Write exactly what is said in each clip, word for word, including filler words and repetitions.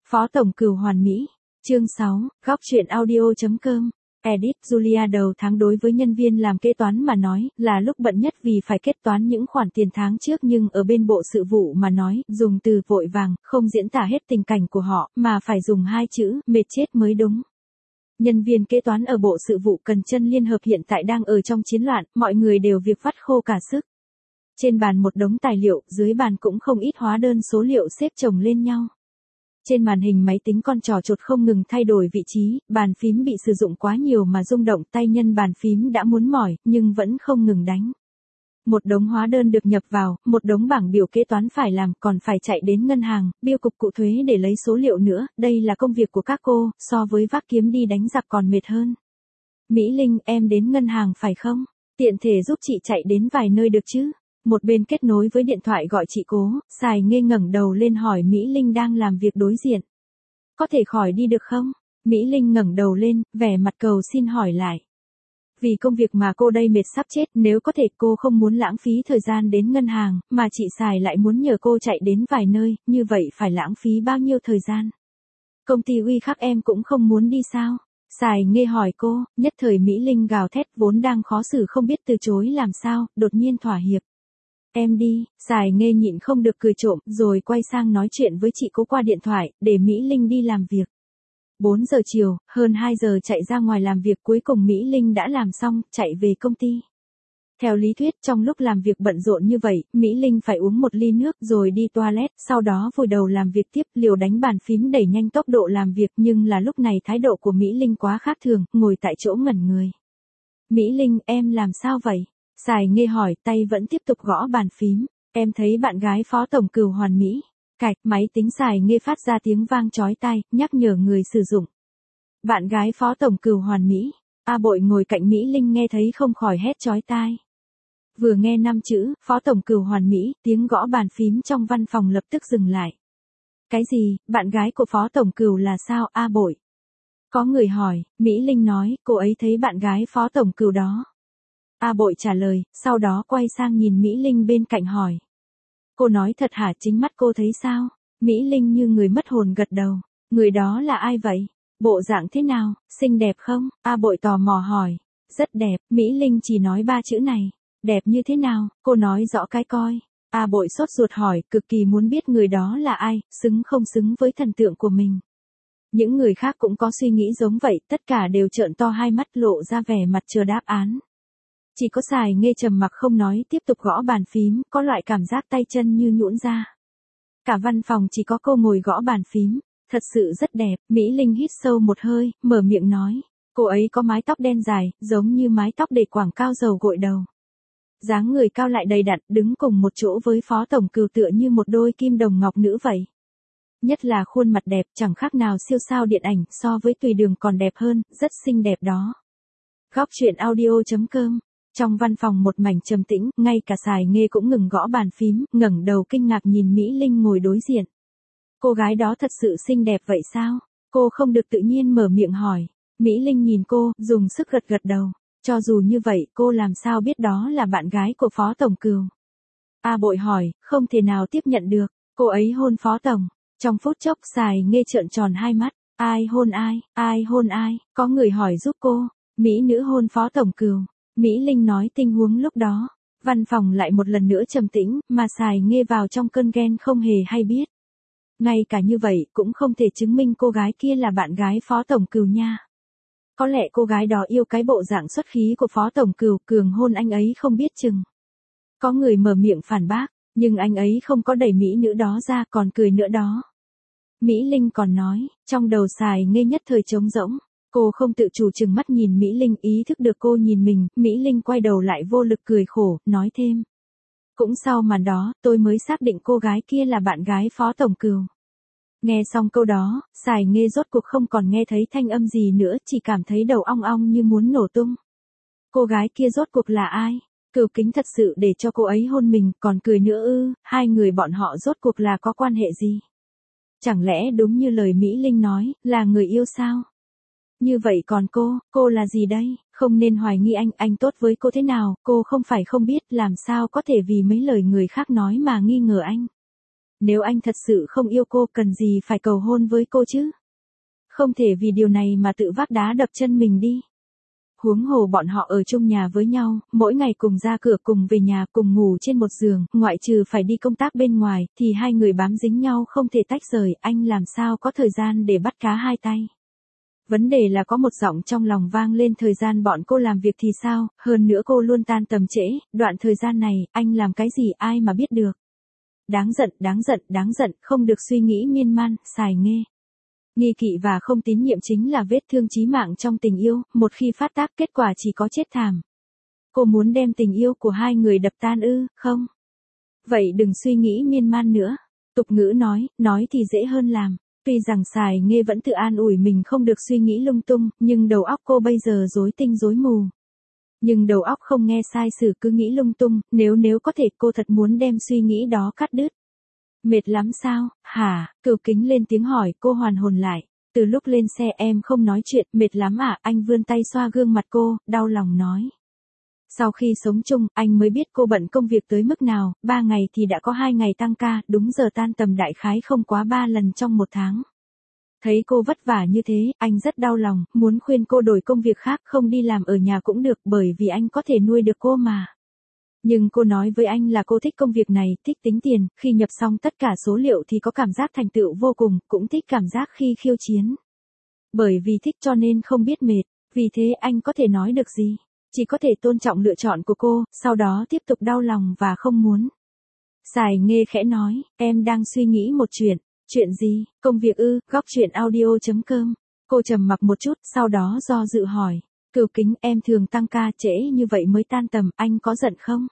Phó Tổng Cửu hoàn mỹ. Chương sáu, góc truyện audio.com. Edit Julia đầu tháng đối với nhân viên làm kế toán mà nói là lúc bận nhất vì phải kết toán những khoản tiền tháng trước, nhưng ở bên bộ sự vụ mà nói, dùng từ vội vàng không diễn tả hết tình cảnh của họ mà phải dùng hai chữ mệt chết mới đúng. Nhân viên kế toán ở bộ sự vụ Cần Chân Liên Hợp hiện tại đang ở trong chiến loạn, mọi người đều việc vắt khô cả sức. Trên bàn một đống tài liệu, dưới bàn cũng không ít hóa đơn số liệu xếp chồng lên nhau. Trên màn hình máy tính con trò chuột không ngừng thay đổi vị trí, bàn phím bị sử dụng quá nhiều mà rung động, tay nhân bàn phím đã muốn mỏi, nhưng vẫn không ngừng đánh. Một đống hóa đơn được nhập vào, một đống bảng biểu kế toán phải làm, còn phải chạy đến ngân hàng, biêu cục cụ thuế để lấy số liệu nữa, đây là công việc của các cô, so với vác kiếm đi đánh giặc còn mệt hơn. Mỹ Linh, em đến ngân hàng phải không? Tiện thể giúp chị chạy đến vài nơi được chứ? Một bên kết nối với điện thoại gọi chị Cố, Sài Nghê ngẩng đầu lên hỏi Mỹ Linh đang làm việc đối diện. Có thể khỏi đi được không? Mỹ Linh ngẩng đầu lên, vẻ mặt cầu xin hỏi lại. Vì công việc mà cô đây mệt sắp chết, nếu có thể cô không muốn lãng phí thời gian đến ngân hàng, mà chị Sài lại muốn nhờ cô chạy đến vài nơi, như vậy phải lãng phí bao nhiêu thời gian? Công ty uy khắc em cũng không muốn đi sao? Sài Nghê hỏi cô, nhất thời Mỹ Linh gào thét vốn đang khó xử không biết từ chối làm sao, đột nhiên thỏa hiệp. Em đi, Sài Nghê nhịn không được cười trộm, rồi quay sang nói chuyện với chị Cố qua điện thoại, để Mỹ Linh đi làm việc. bốn giờ chiều, hơn hai giờ chạy ra ngoài làm việc, cuối cùng Mỹ Linh đã làm xong, chạy về công ty. Theo lý thuyết, trong lúc làm việc bận rộn như vậy, Mỹ Linh phải uống một ly nước rồi đi toilet, sau đó vùi đầu làm việc tiếp, liều đánh bàn phím đẩy nhanh tốc độ làm việc, nhưng là lúc này thái độ của Mỹ Linh quá khác thường, ngồi tại chỗ ngẩn người. Mỹ Linh, em làm sao vậy? Sài Nghê hỏi, tay vẫn tiếp tục gõ bàn phím. Em thấy bạn gái Phó Tổng Cửu hoàn mỹ. Cạch, máy tính Sài Nghê phát ra tiếng vang chói tai, nhắc nhở người sử dụng. Bạn gái Phó Tổng Cửu hoàn mỹ. A Bội ngồi cạnh Mỹ Linh nghe thấy không khỏi hét chói tai. Vừa nghe năm chữ, Phó Tổng Cửu hoàn mỹ, tiếng gõ bàn phím trong văn phòng lập tức dừng lại. Cái gì, bạn gái của Phó Tổng Cửu là sao, A Bội? Có người hỏi, Mỹ Linh nói, cô ấy thấy bạn gái Phó Tổng Cửu đó. A Bội trả lời, sau đó quay sang nhìn Mỹ Linh bên cạnh hỏi. Cô nói thật hả, chính mắt cô thấy sao? Mỹ Linh như người mất hồn gật đầu. Người đó là ai vậy? Bộ dạng thế nào? Xinh đẹp không? A Bội tò mò hỏi. Rất đẹp, Mỹ Linh chỉ nói ba chữ này. Đẹp như thế nào? Cô nói rõ cái coi. A Bội sốt ruột hỏi, cực kỳ muốn biết người đó là ai, xứng không xứng với thần tượng của mình. Những người khác cũng có suy nghĩ giống vậy, tất cả đều trợn to hai mắt lộ ra vẻ mặt chờ đáp án. Chỉ có Sài Nghê trầm mặc không nói, tiếp tục gõ bàn phím, có loại cảm giác tay chân như nhũn ra. Cả văn phòng chỉ có cô ngồi gõ bàn phím, thật sự rất đẹp. Mỹ Linh hít sâu một hơi, mở miệng nói. Cô ấy có mái tóc đen dài, giống như mái tóc để quảng cao dầu gội đầu. Dáng người cao lại đầy đặn, đứng cùng một chỗ với Phó Tổng Cửu tựa như một đôi kim đồng ngọc nữ vậy. Nhất là khuôn mặt đẹp, chẳng khác nào siêu sao điện ảnh, so với Tùy Đường còn đẹp hơn, rất xinh đẹp đó. Góc truyện audio.com. Trong văn phòng một mảnh trầm tĩnh, ngay cả Sài Nghê cũng ngừng gõ bàn phím, ngẩng đầu kinh ngạc nhìn Mỹ Linh ngồi đối diện. Cô gái đó thật sự xinh đẹp vậy sao? Cô không được tự nhiên mở miệng hỏi. Mỹ Linh nhìn cô, dùng sức gật gật đầu. Cho dù như vậy, cô làm sao biết đó là bạn gái của Phó Tổng Cửu? A Bội hỏi, không thể nào tiếp nhận được. Cô ấy hôn Phó Tổng. Trong phút chốc Sài Nghê trợn tròn hai mắt. Ai hôn ai, ai hôn ai? Có người hỏi giúp cô. Mỹ nữ hôn Phó Tổng Cửu. Mỹ Linh nói tình huống lúc đó. Văn phòng lại một lần nữa trầm tĩnh, mà Sài Nghê vào trong cơn ghen không hề hay biết. Ngay cả như vậy, cũng không thể chứng minh cô gái kia là bạn gái Phó Tổng Cửu nha. Có lẽ cô gái đó yêu cái bộ dạng xuất khí của Phó Tổng Cửu, cường hôn anh ấy không biết chừng. Có người mở miệng phản bác, nhưng anh ấy không có đẩy mỹ nữ đó ra, còn cười nữa đó. Mỹ Linh còn nói, trong đầu Sài Nghê nhất thời trống rỗng. Cô không tự chủ chừng mắt nhìn Mỹ Linh, ý thức được cô nhìn mình, Mỹ Linh quay đầu lại vô lực cười khổ, nói thêm. Cũng sau màn đó, tôi mới xác định cô gái kia là bạn gái Phó Tổng Cửu. Nghe xong câu đó, Sài Nghê rốt cuộc không còn nghe thấy thanh âm gì nữa, chỉ cảm thấy đầu ong ong như muốn nổ tung. Cô gái kia rốt cuộc là ai? Cửu Kính thật sự để cho cô ấy hôn mình, còn cười nữa ư, hai người bọn họ rốt cuộc là có quan hệ gì? Chẳng lẽ đúng như lời Mỹ Linh nói, là người yêu sao? Như vậy còn cô, cô là gì đây? Không nên hoài nghi anh, anh tốt với cô thế nào, cô không phải không biết, làm sao có thể vì mấy lời người khác nói mà nghi ngờ anh. Nếu anh thật sự không yêu cô cần gì phải cầu hôn với cô chứ? Không thể vì điều này mà tự vác đá đập chân mình đi. Huống hồ bọn họ ở chung nhà với nhau, mỗi ngày cùng ra cửa cùng về nhà cùng ngủ trên một giường, ngoại trừ phải đi công tác bên ngoài, thì hai người bám dính nhau không thể tách rời, anh làm sao có thời gian để bắt cá hai tay. Vấn đề là có một giọng trong lòng vang lên thời gian bọn cô làm việc thì sao, hơn nữa cô luôn tan tầm trễ, đoạn thời gian này, anh làm cái gì ai mà biết được. Đáng giận, đáng giận, đáng giận, không được suy nghĩ miên man, xài nghê. Nghi kỵ và không tín nhiệm chính là vết thương chí mạng trong tình yêu, một khi phát tác kết quả chỉ có chết thảm. Cô muốn đem tình yêu của hai người đập tan ư, không? Vậy đừng suy nghĩ miên man nữa. Tục ngữ nói, nói thì dễ hơn làm. Tuy rằng xài nghê vẫn tự an ủi mình không được suy nghĩ lung tung, nhưng đầu óc cô bây giờ rối tinh rối mù. Nhưng đầu óc không nghe sai sử cứ nghĩ lung tung, nếu nếu có thể cô thật muốn đem suy nghĩ đó cắt đứt. Mệt lắm sao, hả? Cửu Kính lên tiếng hỏi, cô hoàn hồn lại. Từ lúc lên xe em không nói chuyện, mệt lắm à? Anh vươn tay xoa gương mặt cô, đau lòng nói. Sau khi sống chung, anh mới biết cô bận công việc tới mức nào, ba ngày thì đã có hai ngày tăng ca, đúng giờ tan tầm đại khái không quá ba lần trong một tháng. Thấy cô vất vả như thế, anh rất đau lòng, muốn khuyên cô đổi công việc khác không đi làm ở nhà cũng được bởi vì anh có thể nuôi được cô mà. Nhưng cô nói với anh là cô thích công việc này, thích tính tiền, khi nhập xong tất cả số liệu thì có cảm giác thành tựu vô cùng, cũng thích cảm giác khi khiêu chiến. Bởi vì thích cho nên không biết mệt, vì thế anh có thể nói được gì, chỉ có thể tôn trọng lựa chọn của cô, sau đó tiếp tục đau lòng và không muốn. Xài nghê khẽ nói, em đang suy nghĩ một chuyện, chuyện gì, công việc ư, góc chuyện audio chấm com. Cô trầm mặc một chút, sau đó do dự hỏi, Cửu Kính em thường tăng ca trễ như vậy mới tan tầm, anh có giận không?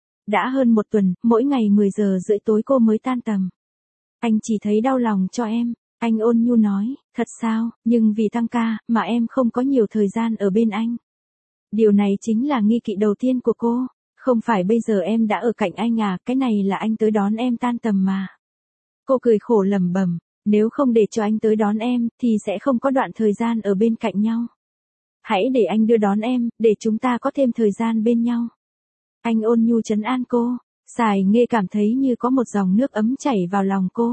Đã hơn một tuần, mỗi ngày mười giờ rưỡi tối cô mới tan tầm. Anh chỉ thấy đau lòng cho em, anh ôn nhu nói, thật sao, nhưng vì tăng ca, mà em không có nhiều thời gian ở bên anh. Điều này chính là nghi kỵ đầu tiên của cô, không phải bây giờ em đã ở cạnh anh à, cái này là anh tới đón em tan tầm mà. Cô cười khổ lẩm bẩm, nếu không để cho anh tới đón em, thì sẽ không có đoạn thời gian ở bên cạnh nhau. Hãy để anh đưa đón em, để chúng ta có thêm thời gian bên nhau. Anh ôn nhu trấn an cô, xài nghê cảm thấy như có một dòng nước ấm chảy vào lòng cô.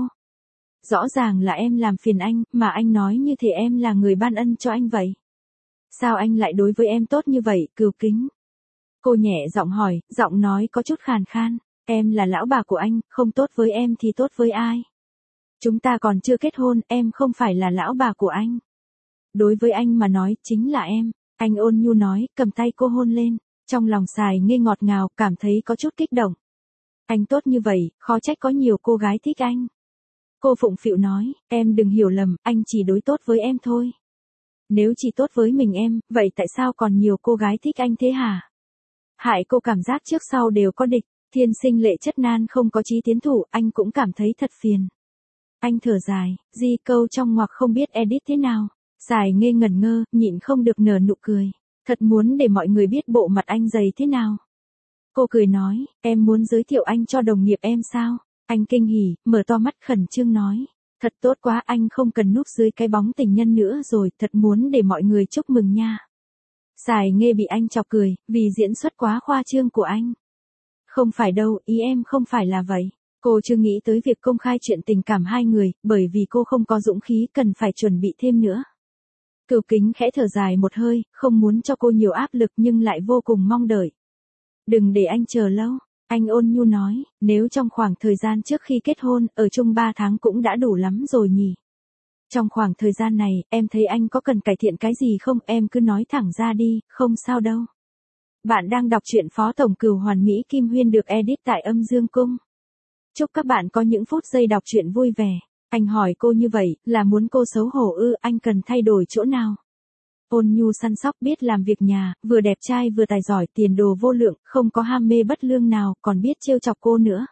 Rõ ràng là em làm phiền anh, mà anh nói như thể em là người ban ân cho anh vậy. Sao anh lại đối với em tốt như vậy, Cửu Kính? Cô nhẹ giọng hỏi, giọng nói có chút khàn khan, em là lão bà của anh, không tốt với em thì tốt với ai? Chúng ta còn chưa kết hôn, em không phải là lão bà của anh. Đối với anh mà nói, chính là em, anh ôn nhu nói, cầm tay cô hôn lên, trong lòng xài nghê ngọt ngào, cảm thấy có chút kích động. Anh tốt như vậy, khó trách có nhiều cô gái thích anh. Cô phụng phịu nói, em đừng hiểu lầm, anh chỉ đối tốt với em thôi. Nếu chỉ tốt với mình em, vậy tại sao còn nhiều cô gái thích anh thế hả? Hại cô cảm giác trước sau đều có địch, thiên sinh lệ chất nan không có chí tiến thủ, anh cũng cảm thấy thật phiền. Anh thở dài, di câu trong ngoặc không biết edit thế nào. Xài nghê ngẩn ngơ, nhịn không được nở nụ cười. Thật muốn để mọi người biết bộ mặt anh dày thế nào. Cô cười nói, em muốn giới thiệu anh cho đồng nghiệp em sao? Anh kinh hỉ, mở to mắt khẩn trương nói. Thật tốt quá, anh không cần núp dưới cái bóng tình nhân nữa rồi, thật muốn để mọi người chúc mừng nha. Xài nghê bị anh chọc cười, vì diễn xuất quá khoa trương của anh. Không phải đâu, ý em không phải là vậy. Cô chưa nghĩ tới việc công khai chuyện tình cảm hai người, bởi vì cô không có dũng khí cần phải chuẩn bị thêm nữa. Cửu Kính khẽ thở dài một hơi, không muốn cho cô nhiều áp lực nhưng lại vô cùng mong đợi. Đừng để anh chờ lâu, anh ôn nhu nói, nếu trong khoảng thời gian trước khi kết hôn, ở chung ba tháng cũng đã đủ lắm rồi nhỉ. Trong khoảng thời gian này, em thấy anh có cần cải thiện cái gì không, em cứ nói thẳng ra đi, không sao đâu. Bạn đang đọc truyện Phó Tổng Cửu Hoàn Mỹ Kim Huyên được edit tại Âm Dương Cung. Chúc các bạn có những phút giây đọc truyện vui vẻ. Anh hỏi cô như vậy, là muốn cô xấu hổ ư, anh cần thay đổi chỗ nào? Ôn nhu săn sóc biết làm việc nhà, vừa đẹp trai vừa tài giỏi, tiền đồ vô lượng, không có ham mê bất lương nào, còn biết trêu chọc cô nữa.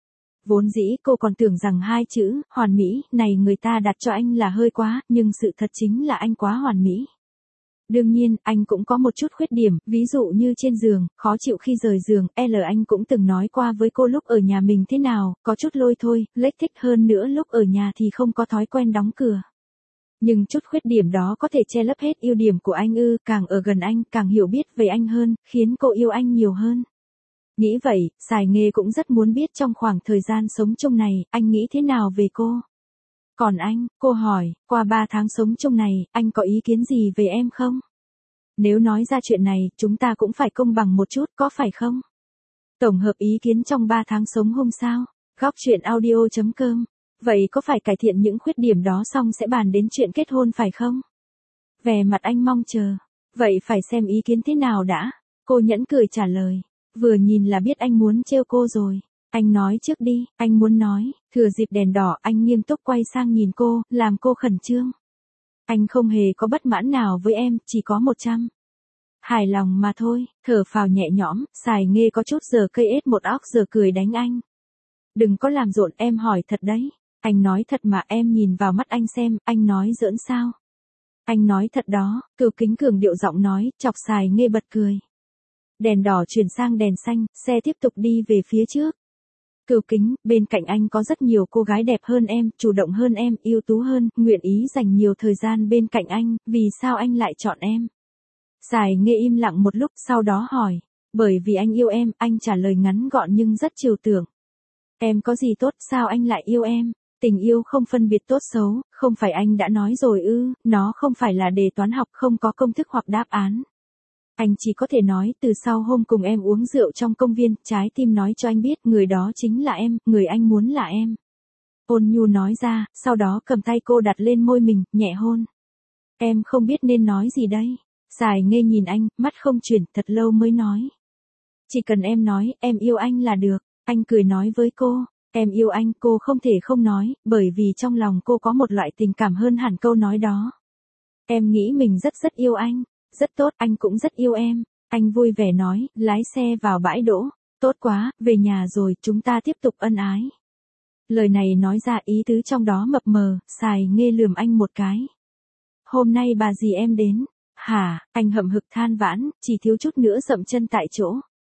Vốn dĩ cô còn tưởng rằng hai chữ, hoàn mỹ, này người ta đặt cho anh là hơi quá, nhưng sự thật chính là anh quá hoàn mỹ. Đương nhiên, anh cũng có một chút khuyết điểm, ví dụ như trên giường, khó chịu khi rời giường, L anh cũng từng nói qua với cô lúc ở nhà mình thế nào, có chút lôi thôi, lếch thích hơn nữa lúc ở nhà thì không có thói quen đóng cửa. Nhưng chút khuyết điểm đó có thể che lấp hết ưu điểm của anh ư, càng ở gần anh, càng hiểu biết về anh hơn, khiến cô yêu anh nhiều hơn. Nghĩ vậy, Sài Nghê cũng rất muốn biết trong khoảng thời gian sống chung này, anh nghĩ thế nào về cô. Còn anh, cô hỏi, qua ba tháng sống chung này, anh có ý kiến gì về em không? Nếu nói ra chuyện này, chúng ta cũng phải công bằng một chút, có phải không? Tổng hợp ý kiến trong ba tháng sống hôm sao? Góc chuyện audio chấm com. Vậy có phải cải thiện những khuyết điểm đó xong sẽ bàn đến chuyện kết hôn phải không? Vẻ mặt anh mong chờ. Vậy phải xem ý kiến thế nào đã. Cô nhẫn cười trả lời. Vừa nhìn là biết anh muốn trêu cô rồi. Anh nói trước đi, anh muốn nói. Thừa dịp đèn đỏ anh nghiêm túc quay sang nhìn cô, làm cô khẩn trương. Anh không hề có bất mãn nào với em, chỉ có một trăm. Hài lòng mà thôi, thở phào nhẹ nhõm, Sài Nghê có chút giờ cây ết một óc giờ cười đánh anh. Đừng có làm rộn, em hỏi thật đấy. Anh nói thật mà, em nhìn vào mắt anh xem, anh nói giỡn sao? Anh nói thật đó, Cửu Kính cường điệu giọng nói, chọc Sài Nghê bật cười. Đèn đỏ chuyển sang đèn xanh, xe tiếp tục đi về phía trước. Cửu Kính, bên cạnh anh có rất nhiều cô gái đẹp hơn em, chủ động hơn em, ưu tú hơn, nguyện ý dành nhiều thời gian bên cạnh anh, vì sao anh lại chọn em? Sài Nghê im lặng một lúc, sau đó hỏi. Bởi vì anh yêu em, anh trả lời ngắn gọn nhưng rất trừu tượng. Em có gì tốt, sao anh lại yêu em? Tình yêu không phân biệt tốt xấu, không phải anh đã nói rồi ư, nó không phải là đề toán học, không có công thức hoặc đáp án. Anh chỉ có thể nói, từ sau hôm cùng em uống rượu trong công viên, trái tim nói cho anh biết, người đó chính là em, người anh muốn là em. Ôn nhu nói ra, sau đó cầm tay cô đặt lên môi mình, nhẹ hôn. Em không biết nên nói gì đây. Sài Nghê nhìn anh, mắt không chuyển, thật lâu mới nói. Chỉ cần em nói, em yêu anh là được. Anh cười nói với cô, em yêu anh, cô không thể không nói, bởi vì trong lòng cô có một loại tình cảm hơn hẳn câu nói đó. Em nghĩ mình rất rất yêu anh. Rất tốt, anh cũng rất yêu em. Anh vui vẻ nói, lái xe vào bãi đỗ. Tốt quá, về nhà rồi, chúng ta tiếp tục ân ái. Lời này nói ra ý tứ trong đó mập mờ, Sài Nghê lườm anh một cái. Hôm nay bà dì em đến. Hả, anh hậm hực than vãn, chỉ thiếu chút nữa dậm chân tại chỗ.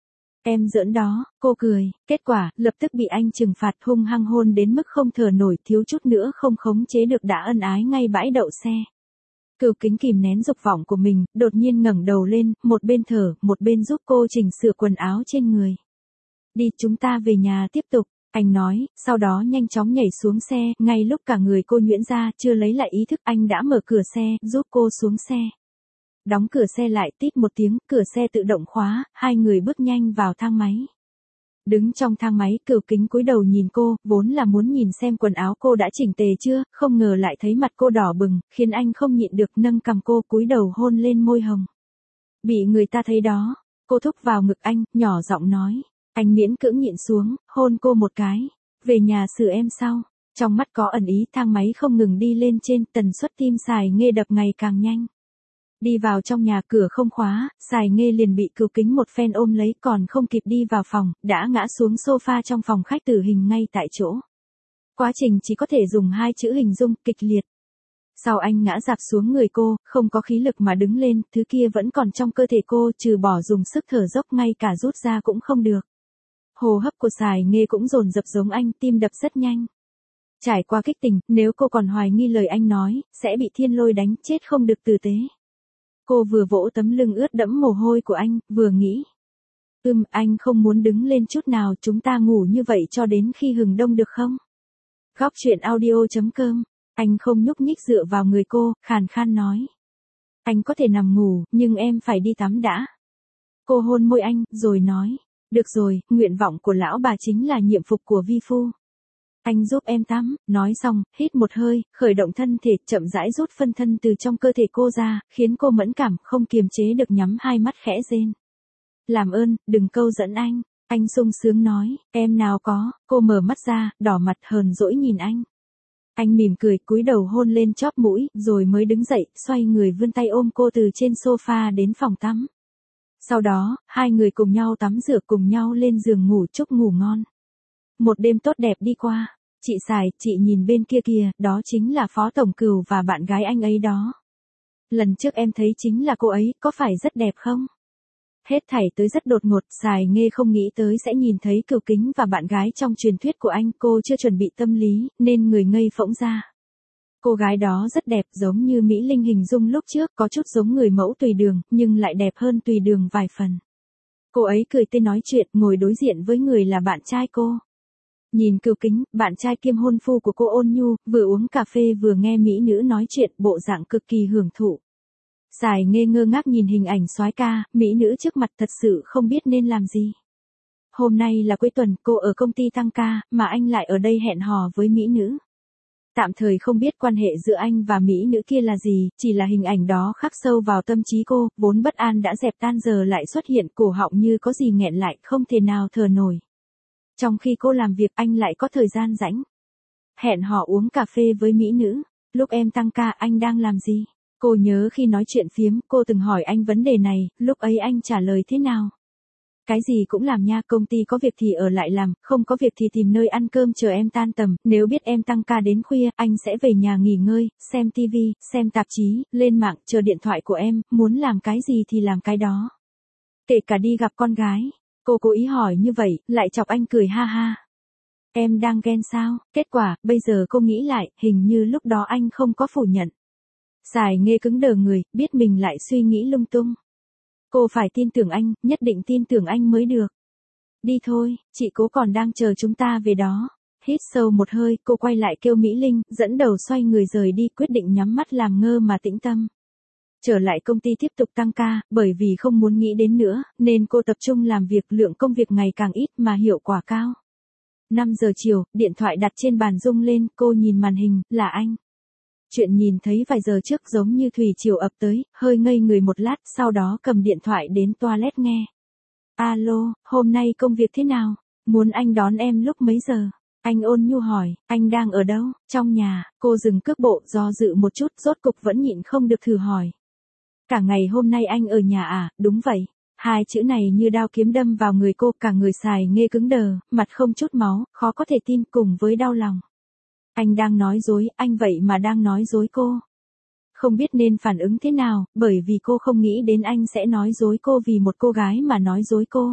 Em giỡn đó, cô cười, kết quả, lập tức bị anh trừng phạt hung hăng hôn đến mức không thở nổi, thiếu chút nữa không khống chế được đã ân ái ngay bãi đậu xe. Cửu Kính kìm nén dục vọng của mình, đột nhiên ngẩng đầu lên, một bên thở, một bên giúp cô chỉnh sửa quần áo trên người. Đi, chúng ta về nhà tiếp tục, anh nói, sau đó nhanh chóng nhảy xuống xe, ngay lúc cả người cô nhuyễn ra, chưa lấy lại ý thức, anh đã mở cửa xe, giúp cô xuống xe. Đóng cửa xe lại, tít một tiếng, cửa xe tự động khóa, hai người bước nhanh vào thang máy. Đứng trong thang máy, Cửu Kính cúi đầu nhìn cô, vốn là muốn nhìn xem quần áo cô đã chỉnh tề chưa, không ngờ lại thấy mặt cô đỏ bừng, khiến anh không nhịn được nâng cằm cô cúi đầu hôn lên môi hồng. Bị người ta thấy đó, cô thúc vào ngực anh, nhỏ giọng nói. Anh miễn cưỡng nhịn xuống, hôn cô một cái. Về nhà xử em sau. Trong mắt có ẩn ý, thang máy không ngừng đi lên trên, tần suất tim Sài Nghê đập ngày càng nhanh. Đi vào trong nhà, cửa không khóa, Sài Nghê liền bị Cửu Kính một phen ôm lấy, còn không kịp đi vào phòng, đã ngã xuống sofa trong phòng khách tử hình ngay tại chỗ. Quá trình chỉ có thể dùng hai chữ hình dung, kịch liệt. Sau anh ngã rạp xuống người cô, không có khí lực mà đứng lên, thứ kia vẫn còn trong cơ thể cô, trừ bỏ dùng sức thở dốc ngay cả rút ra cũng không được. Hô hấp của Sài Nghê cũng dồn dập giống anh, tim đập rất nhanh. Trải qua kích tình, nếu cô còn hoài nghi lời anh nói, sẽ bị thiên lôi đánh chết không được tử tế. Cô vừa vỗ tấm lưng ướt đẫm mồ hôi của anh, vừa nghĩ. Ừm, anh không muốn đứng lên chút nào, chúng ta ngủ như vậy cho đến khi hừng đông được không? Góc chuyện audio chấm com. Anh không nhúc nhích dựa vào người cô, khàn khan nói. Anh có thể nằm ngủ, nhưng em phải đi tắm đã. Cô hôn môi anh, rồi nói. Được rồi, nguyện vọng của lão bà chính là nhiệm phục của vi phu. Anh giúp em tắm, nói xong, hít một hơi, khởi động thân thể, chậm rãi rút phân thân từ trong cơ thể cô ra, khiến cô mẫn cảm, không kiềm chế được nhắm hai mắt khẽ rên. Làm ơn, đừng câu dẫn anh, anh sung sướng nói, em nào có, cô mở mắt ra, đỏ mặt hờn dỗi nhìn anh. Anh mỉm cười, cúi đầu hôn lên chóp mũi, rồi mới đứng dậy, xoay người vươn tay ôm cô từ trên sofa đến phòng tắm. Sau đó, hai người cùng nhau tắm rửa, cùng nhau lên giường ngủ, chúc ngủ ngon. Một đêm tốt đẹp đi qua. Chị Sài, chị nhìn bên kia kìa, đó chính là Phó Tổng Cửu và bạn gái anh ấy đó. Lần trước em thấy chính là cô ấy, có phải rất đẹp không? Hết thảy tới rất đột ngột, Sài Nghê không nghĩ tới sẽ nhìn thấy Cửu Kính và bạn gái trong truyền thuyết của anh, cô chưa chuẩn bị tâm lý, nên người ngây phỗng ra. Cô gái đó rất đẹp, giống như Mỹ Linh hình dung lúc trước, có chút giống người mẫu Tùy Đường, nhưng lại đẹp hơn Tùy Đường vài phần. Cô ấy cười tươi nói chuyện, ngồi đối diện với người là bạn trai cô. Nhìn cưu kính, bạn trai kiêm hôn phu của cô ôn nhu, vừa uống cà phê vừa nghe mỹ nữ nói chuyện, bộ dạng cực kỳ hưởng thụ. Sài Nghê ngơ ngác nhìn hình ảnh soái ca, mỹ nữ trước mặt thật sự không biết nên làm gì. Hôm nay là cuối tuần, cô ở công ty tăng ca, mà anh lại ở đây hẹn hò với mỹ nữ. Tạm thời không biết quan hệ giữa anh và mỹ nữ kia là gì, chỉ là hình ảnh đó khắc sâu vào tâm trí cô, vốn bất an đã dẹp tan giờ lại xuất hiện, cổ họng như có gì nghẹn lại, không thể nào thở nổi. Trong khi cô làm việc, anh lại có thời gian rảnh. Hẹn hò uống cà phê với mỹ nữ. Lúc em tăng ca, anh đang làm gì? Cô nhớ khi nói chuyện phiếm, cô từng hỏi anh vấn đề này, lúc ấy anh trả lời thế nào? Cái gì cũng làm nha, công ty có việc thì ở lại làm, không có việc thì tìm nơi ăn cơm chờ em tan tầm, nếu biết em tăng ca đến khuya, anh sẽ về nhà nghỉ ngơi, xem tivi, xem tạp chí, lên mạng, chờ điện thoại của em, muốn làm cái gì thì làm cái đó. Kể cả đi gặp con gái. Cô cố ý hỏi như vậy, lại chọc anh cười ha ha. Em đang ghen sao? Kết quả, bây giờ cô nghĩ lại, hình như lúc đó anh không có phủ nhận. Sài Nghê cứng đờ người, biết mình lại suy nghĩ lung tung. Cô phải tin tưởng anh, nhất định tin tưởng anh mới được. Đi thôi, chị Cố còn đang chờ chúng ta về đó. Hít sâu một hơi, cô quay lại kêu Mỹ Linh, dẫn đầu xoay người rời đi, quyết định nhắm mắt làm ngơ mà tĩnh tâm. Trở lại công ty tiếp tục tăng ca, bởi vì không muốn nghĩ đến nữa, nên cô tập trung làm việc, lượng công việc ngày càng ít mà hiệu quả cao. năm giờ chiều, điện thoại đặt trên bàn rung lên, cô nhìn màn hình, là anh. Chuyện nhìn thấy vài giờ trước giống như thủy triều ập tới, hơi ngây người một lát, sau đó cầm điện thoại đến toilet nghe. Alo, hôm nay công việc thế nào? Muốn anh đón em lúc mấy giờ? Anh ôn nhu hỏi, anh đang ở đâu? Trong nhà. Cô dừng cước bộ, do dự một chút, rốt cục vẫn nhịn không được thử hỏi. Cả ngày hôm nay anh ở nhà à? Đúng vậy. Hai chữ này như đao kiếm đâm vào người cô, cả người Sài Nghê cứng đờ, mặt không chút máu, khó có thể tin cùng với đau lòng. Anh đang nói dối, anh vậy mà đang nói dối cô. Không biết nên phản ứng thế nào, bởi vì cô không nghĩ đến anh sẽ nói dối cô vì một cô gái mà nói dối cô.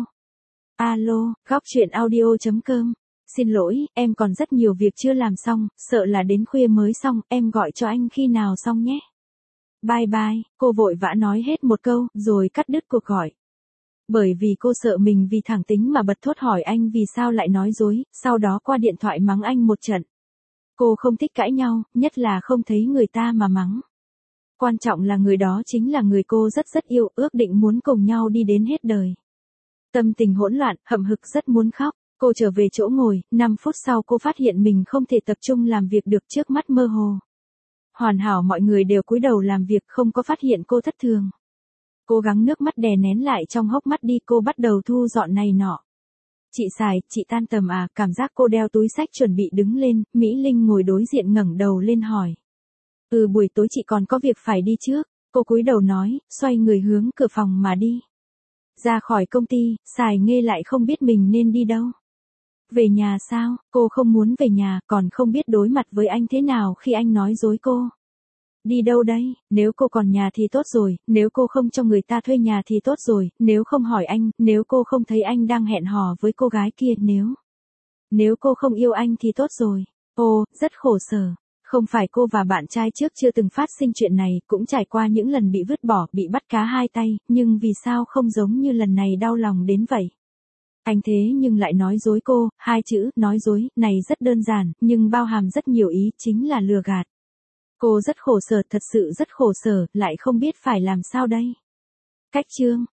Alo, góc chuyện audio chấm com. Xin lỗi, em còn rất nhiều việc chưa làm xong, sợ là đến khuya mới xong, em gọi cho anh khi nào xong nhé. Bye bye, cô vội vã nói hết một câu, rồi cắt đứt cuộc gọi. Bởi vì cô sợ mình vì thẳng tính mà bật thốt hỏi anh vì sao lại nói dối, sau đó qua điện thoại mắng anh một trận. Cô không thích cãi nhau, nhất là không thấy người ta mà mắng. Quan trọng là người đó chính là người cô rất rất yêu, ước định muốn cùng nhau đi đến hết đời. Tâm tình hỗn loạn, hậm hực rất muốn khóc. Cô trở về chỗ ngồi, năm phút sau cô phát hiện mình không thể tập trung làm việc được, trước mắt mơ hồ. Hoàn hảo mọi người đều cúi đầu làm việc, không có phát hiện cô thất thường. Cố gắng nước mắt đè nén lại trong hốc mắt đi, cô bắt đầu thu dọn này nọ. Chị Sài, chị tan tầm à? Cảm giác cô đeo túi xách chuẩn bị đứng lên, Mỹ Linh ngồi đối diện ngẩng đầu lên hỏi. Ừ, buổi tối chị còn có việc phải đi trước. Cô cúi đầu nói, xoay người hướng cửa phòng mà đi. Ra khỏi công ty, Sài Nghê lại không biết mình nên đi đâu. Về nhà sao? Cô không muốn về nhà, còn không biết đối mặt với anh thế nào khi anh nói dối cô. Đi đâu đây? Nếu cô còn nhà thì tốt rồi, nếu cô không cho người ta thuê nhà thì tốt rồi, nếu không hỏi anh, nếu cô không thấy anh đang hẹn hò với cô gái kia, nếu... Nếu cô không yêu anh thì tốt rồi. Ô, rất khổ sở. Không phải cô và bạn trai trước chưa từng phát sinh chuyện này, cũng trải qua những lần bị vứt bỏ, bị bắt cá hai tay, nhưng vì sao không giống như lần này đau lòng đến vậy? Anh thế nhưng lại nói dối cô, hai chữ, nói dối, này rất đơn giản, nhưng bao hàm rất nhiều ý, chính là lừa gạt. Cô rất khổ sở, thật sự rất khổ sở, lại không biết phải làm sao đây. Cách chương.